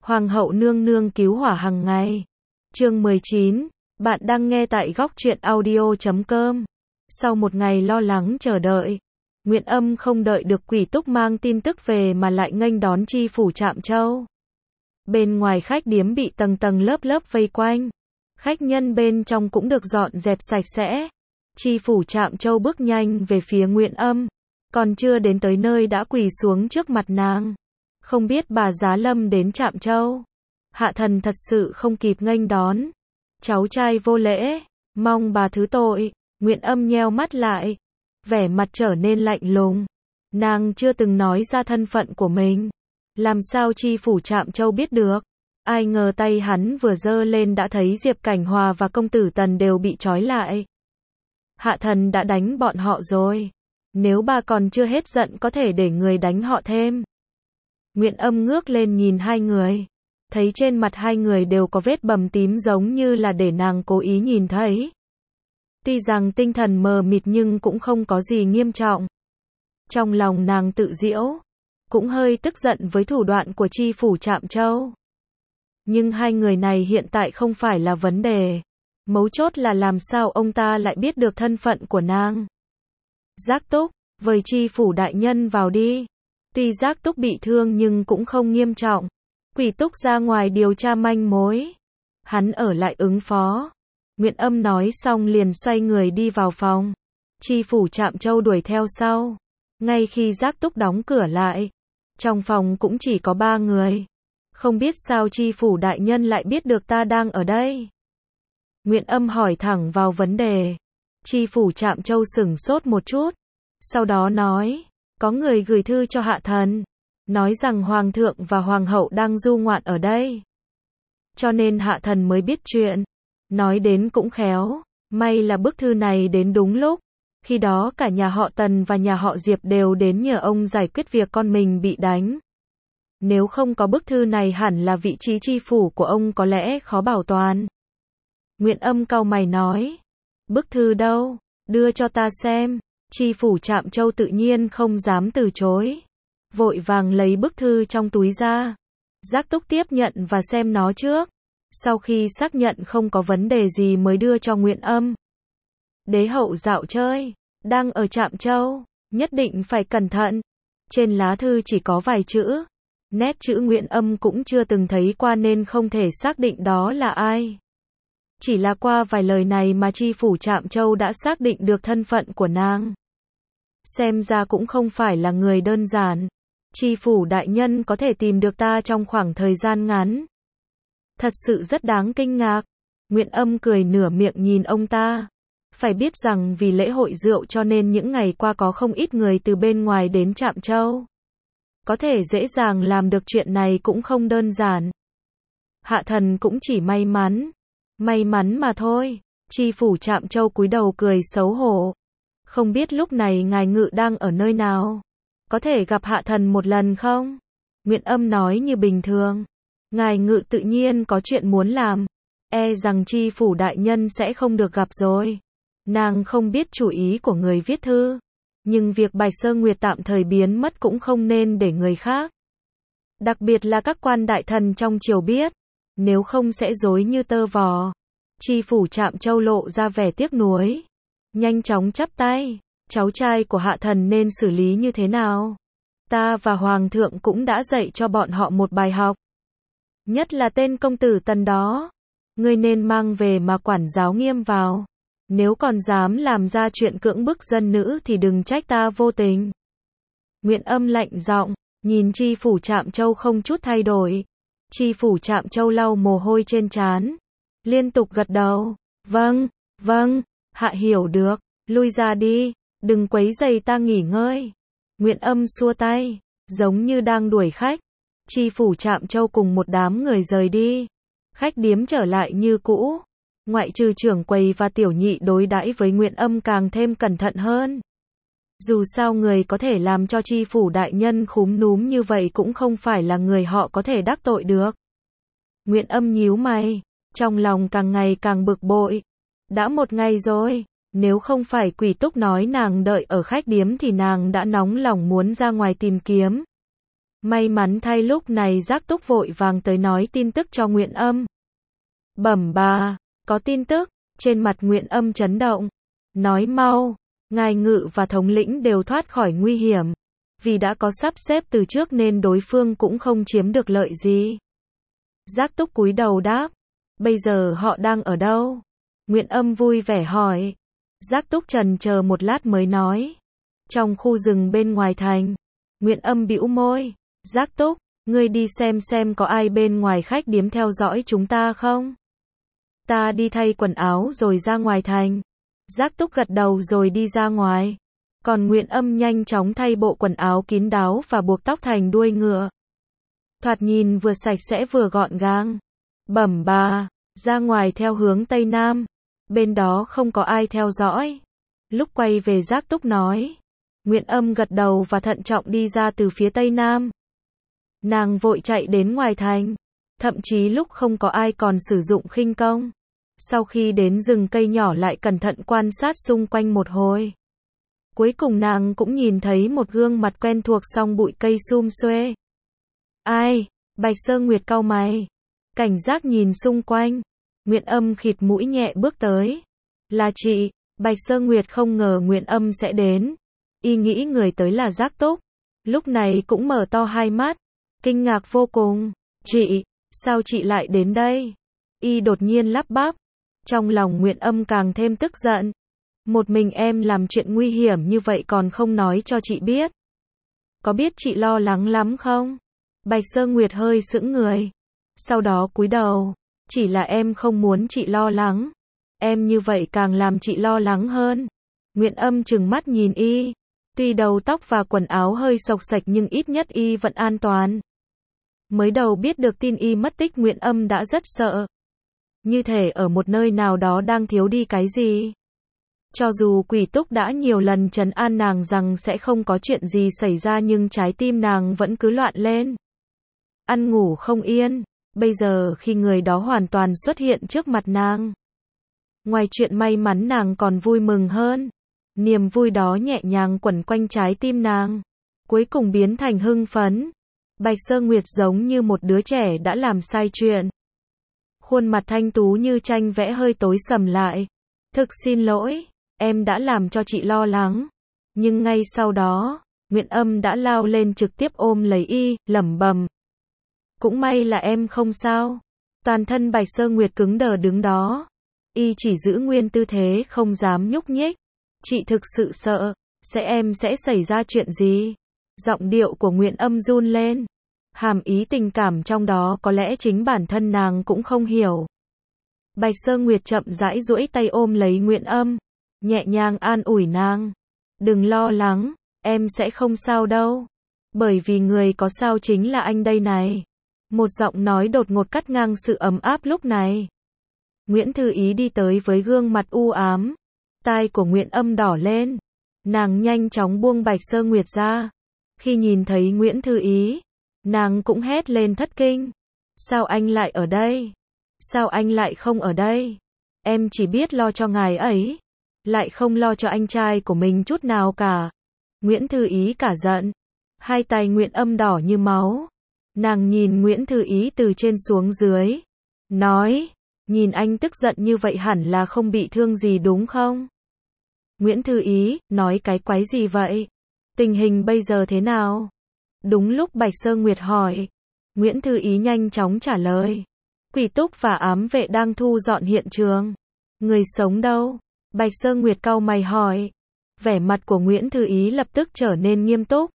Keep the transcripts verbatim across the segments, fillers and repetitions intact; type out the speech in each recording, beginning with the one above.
Hoàng hậu nương nương cứu hỏa hàng ngày. Chương mười chín, bạn đang nghe tại góc truyện audio chấm com. Sau một ngày lo lắng chờ đợi, Nguyện Âm không đợi được Quỷ Túc mang tin tức về mà lại nghênh đón chi phủ Trạm Châu. Bên ngoài khách điếm bị tầng tầng lớp lớp vây quanh, khách nhân bên trong cũng được dọn dẹp sạch sẽ. Chi phủ Trạm Châu bước nhanh về phía Nguyện Âm, còn chưa đến tới nơi đã quỳ xuống trước mặt nàng. Không biết bà Giá Lâm đến Trạm Châu, hạ thần thật sự không kịp nghênh đón. Cháu trai vô lễ, mong bà thứ tội. Nguyện Âm nheo mắt lại, vẻ mặt trở nên lạnh lùng. Nàng chưa từng nói ra thân phận của mình, làm sao chi phủ Trạm Châu biết được? Ai ngờ tay hắn vừa giơ lên đã thấy Diệp Cảnh Hòa và công tử Tần đều bị trói lại. Hạ thần đã đánh bọn họ rồi. Nếu bà còn chưa hết giận có thể để người đánh họ thêm. Nguyện Âm ngước lên nhìn hai người, thấy trên mặt hai người đều có vết bầm tím giống như là để nàng cố ý nhìn thấy. Tuy rằng tinh thần mờ mịt nhưng cũng không có gì nghiêm trọng. Trong lòng nàng tự giễu, cũng hơi tức giận với thủ đoạn của chi phủ Trạm Châu. Nhưng hai người này hiện tại không phải là vấn đề. Mấu chốt là làm sao ông ta lại biết được thân phận của nàng. Giác Túc, với chi phủ đại nhân vào đi. Tuy Giác Túc bị thương nhưng cũng không nghiêm trọng. Quỷ Túc ra ngoài điều tra manh mối, hắn ở lại ứng phó. Nguyện Âm nói xong liền xoay người đi vào phòng. Chi phủ Trạm Châu đuổi theo sau. Ngay khi Giác Túc đóng cửa lại, trong phòng cũng chỉ có ba người. Không biết sao chi phủ đại nhân lại biết được ta đang ở đây. Nguyện Âm hỏi thẳng vào vấn đề. Chi phủ Trạm Châu sửng sốt một chút, sau đó nói, có người gửi thư cho hạ thần, nói rằng hoàng thượng và hoàng hậu đang du ngoạn ở đây, cho nên hạ thần mới biết chuyện. Nói đến cũng khéo, may là bức thư này đến đúng lúc. Khi đó cả nhà họ Tần và nhà họ Diệp đều đến nhờ ông giải quyết việc con mình bị đánh. Nếu không có bức thư này hẳn là vị trí chi phủ của ông có lẽ khó bảo toàn. Nguyện Âm cau mày nói, bức thư đâu, đưa cho ta xem. Chi phủ Trạm Châu tự nhiên không dám từ chối, vội vàng lấy bức thư trong túi ra. Giác Túc tiếp nhận và xem nó trước, sau khi xác nhận không có vấn đề gì mới đưa cho Nguyện Âm. Đế hậu dạo chơi, đang ở Trạm Châu, nhất định phải cẩn thận. Trên lá thư chỉ có vài chữ, nét chữ Nguyện Âm cũng chưa từng thấy qua nên không thể xác định đó là ai. Chỉ là qua vài lời này mà chi phủ Trạm Châu đã xác định được thân phận của nàng. Xem ra cũng không phải là người đơn giản. Chi phủ đại nhân có thể tìm được ta trong khoảng thời gian ngắn, thật sự rất đáng kinh ngạc. Nguyện Âm cười nửa miệng nhìn ông ta. Phải biết rằng vì lễ hội rượu cho nên những ngày qua có không ít người từ bên ngoài đến Trạm Châu. Có thể dễ dàng làm được chuyện này cũng không đơn giản. Hạ thần cũng chỉ may mắn. May mắn mà thôi. Chi phủ Trạm Châu cúi đầu cười xấu hổ. Không biết lúc này ngài Ngự đang ở nơi nào? Có thể gặp hạ thần một lần không? Nguyện Âm nói như bình thường. Ngài Ngự tự nhiên có chuyện muốn làm. E rằng chi phủ đại nhân sẽ không được gặp rồi. Nàng không biết chủ ý của người viết thư. Nhưng việc Bạch Sơ Nguyệt tạm thời biến mất cũng không nên để người khác, đặc biệt là các quan đại thần trong triều biết. Nếu không sẽ rối như tơ vò. Chi phủ Trạm Châu lộ ra vẻ tiếc nuối, nhanh chóng chắp tay. Cháu trai của hạ thần nên xử lý như thế nào? Ta và hoàng thượng cũng đã dạy cho bọn họ một bài học. Nhất là tên công tử Tần đó. Ngươi nên mang về mà quản giáo nghiêm vào. Nếu còn dám làm ra chuyện cưỡng bức dân nữ thì đừng trách ta vô tình. Nguyện Âm lạnh giọng, nhìn chi phủ Trạm Châu không chút thay đổi. Chi phủ Trạm Châu lau mồ hôi trên trán, liên tục gật đầu. Vâng, vâng, hạ hiểu được, lui ra đi, đừng quấy rầy ta nghỉ ngơi. Nguyện Âm xua tay, giống như đang đuổi khách. Chi phủ Trạm Châu cùng một đám người rời đi. Khách điếm trở lại như cũ. Ngoại trừ trưởng quầy và tiểu nhị đối đãi với Nguyện Âm càng thêm cẩn thận hơn. Dù sao người có thể làm cho chi phủ đại nhân khúm núm như vậy cũng không phải là người họ có thể đắc tội được. Nguyện Âm nhíu mày, trong lòng càng ngày càng bực bội. Đã một ngày rồi, nếu không phải Quỷ Túc nói nàng đợi ở khách điếm thì nàng đã nóng lòng muốn ra ngoài tìm kiếm. May mắn thay lúc này Giác Túc vội vàng tới nói tin tức cho Nguyện Âm. Bẩm bà, có tin tức, trên mặt Nguyện Âm chấn động. Nói mau, ngài Ngự và thống lĩnh đều thoát khỏi nguy hiểm. Vì đã có sắp xếp từ trước nên đối phương cũng không chiếm được lợi gì. Giác Túc cúi đầu đáp. Bây giờ họ đang ở đâu? Nguyện Âm vui vẻ hỏi. Giác Túc trần chờ một lát mới nói. Trong khu rừng bên ngoài thành. Nguyện Âm bĩu môi. Giác Túc, ngươi đi xem xem có ai bên ngoài khách điếm theo dõi chúng ta không? Ta đi thay quần áo rồi ra ngoài thành. Giác Túc gật đầu rồi đi ra ngoài. Còn Nguyện Âm nhanh chóng thay bộ quần áo kín đáo và buộc tóc thành đuôi ngựa. Thoạt nhìn vừa sạch sẽ vừa gọn gàng. Bẩm bà, ra ngoài theo hướng Tây Nam. Bên đó không có ai theo dõi. Lúc quay về Giác Túc nói. Nguyện Âm gật đầu và thận trọng đi ra từ phía Tây Nam. Nàng vội chạy đến ngoài thành. Thậm chí lúc không có ai còn sử dụng khinh công. Sau khi đến rừng cây nhỏ lại cẩn thận quan sát xung quanh một hồi. Cuối cùng nàng cũng nhìn thấy một gương mặt quen thuộc trong bụi cây sum xuê. Ai? Bạch Sơ Nguyệt cau mày. Cảnh giác nhìn xung quanh. Nguyện Âm khịt mũi nhẹ bước tới. Là chị. Bạch Sơ Nguyệt không ngờ Nguyện Âm sẽ đến. Y nghĩ người tới là Giác Túc. Lúc này cũng mở to hai mắt. Kinh ngạc vô cùng. Chị, sao chị lại đến đây? Y đột nhiên lắp bắp. Trong lòng Nguyện Âm càng thêm tức giận. Một mình em làm chuyện nguy hiểm như vậy còn không nói cho chị biết. Có biết chị lo lắng lắm không? Bạch Sơ Nguyệt hơi sững người. Sau đó cúi đầu. Chỉ là em không muốn chị lo lắng. Em như vậy càng làm chị lo lắng hơn. Nguyện Âm trừng mắt nhìn y. Tuy đầu tóc và quần áo hơi xộc xạch nhưng ít nhất y vẫn an toàn. Mới đầu biết được tin y mất tích Nguyện Âm đã rất sợ. Như thể ở một nơi nào đó đang thiếu đi cái gì. Cho dù Quỷ Túc đã nhiều lần trấn an nàng rằng sẽ không có chuyện gì xảy ra nhưng trái tim nàng vẫn cứ loạn lên. Ăn ngủ không yên, bây giờ khi người đó hoàn toàn xuất hiện trước mặt nàng. Ngoài chuyện may mắn nàng còn vui mừng hơn. Niềm vui đó nhẹ nhàng quẩn quanh trái tim nàng. Cuối cùng biến thành hưng phấn. Bạch Sơ Nguyệt giống như một đứa trẻ đã làm sai chuyện. Khuôn mặt thanh tú như tranh vẽ hơi tối sầm lại. Thực xin lỗi, em đã làm cho chị lo lắng. Nhưng ngay sau đó, Nguyện Âm đã lao lên trực tiếp ôm lấy y, lẩm bẩm. Cũng may là em không sao. Toàn thân Bạch Sơ Nguyệt cứng đờ đứng đó. Y chỉ giữ nguyên tư thế không dám nhúc nhích. Chị thực sự sợ, sẽ em sẽ xảy ra chuyện gì? Giọng điệu của Nguyện Âm run lên. Hàm ý tình cảm trong đó có lẽ chính bản thân nàng cũng không hiểu. Bạch Sơ Nguyệt chậm rãi duỗi tay ôm lấy Nguyện Âm. Nhẹ nhàng an ủi nàng. Đừng lo lắng, em sẽ không sao đâu. Bởi vì người có sao chính là anh đây này. Một giọng nói đột ngột cắt ngang sự ấm áp lúc này. Nguyễn Thư Ý đi tới với gương mặt u ám. Tai của Nguyện Âm đỏ lên. Nàng nhanh chóng buông Bạch Sơ Nguyệt ra. Khi nhìn thấy Nguyễn Thư Ý, nàng cũng hét lên thất kinh. Sao anh lại ở đây? Sao anh lại không ở đây? Em chỉ biết lo cho ngài ấy. Lại không lo cho anh trai của mình chút nào cả. Nguyễn Thư Ý cả giận. Hai tay Nguyện Âm đỏ như máu. Nàng nhìn Nguyễn Thư Ý từ trên xuống dưới. Nói, nhìn anh tức giận như vậy hẳn là không bị thương gì đúng không? Nguyễn Thư Ý, nói cái quái gì vậy? Tình hình bây giờ thế nào? Đúng lúc Bạch Sơ Nguyệt hỏi. Nguyễn Thư Ý nhanh chóng trả lời. Quỷ Túc và ám vệ đang thu dọn hiện trường. Người sống đâu? Bạch Sơ Nguyệt cau mày hỏi. Vẻ mặt của Nguyễn Thư Ý lập tức trở nên nghiêm túc.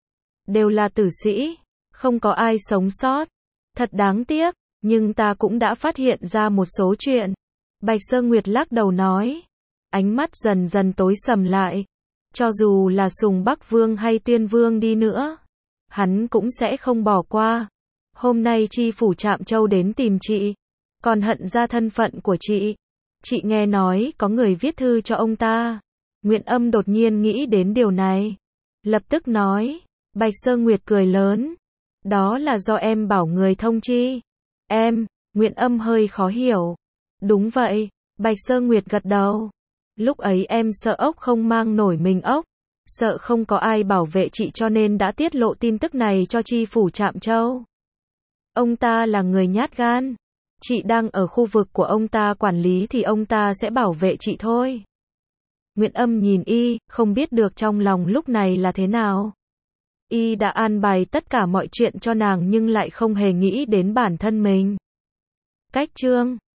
Đều là tử sĩ. Không có ai sống sót. Thật đáng tiếc. Nhưng ta cũng đã phát hiện ra một số chuyện. Bạch Sơ Nguyệt lắc đầu nói. Ánh mắt dần dần tối sầm lại. Cho dù là Sùng Bắc Vương hay Tuyên Vương đi nữa, hắn cũng sẽ không bỏ qua. Hôm nay Chi phủ Trạm Châu đến tìm chị, còn hận ra thân phận của chị. Chị nghe nói có người viết thư cho ông ta. Nguyện Âm đột nhiên nghĩ đến điều này. Lập tức nói. Bạch Sơ Nguyệt cười lớn. Đó là do em bảo người thông chi. Em, Nguyện Âm hơi khó hiểu. Đúng vậy, Bạch Sơ Nguyệt gật đầu. Lúc ấy em sợ ốc không mang nổi mình ốc. Sợ không có ai bảo vệ chị cho nên đã tiết lộ tin tức này cho chi phủ Trạm Châu. Ông ta là người nhát gan. Chị đang ở khu vực của ông ta quản lý thì ông ta sẽ bảo vệ chị thôi. Nguyễn Âm nhìn y, không biết được trong lòng lúc này là thế nào. Y đã an bài tất cả mọi chuyện cho nàng nhưng lại không hề nghĩ đến bản thân mình. Cách chương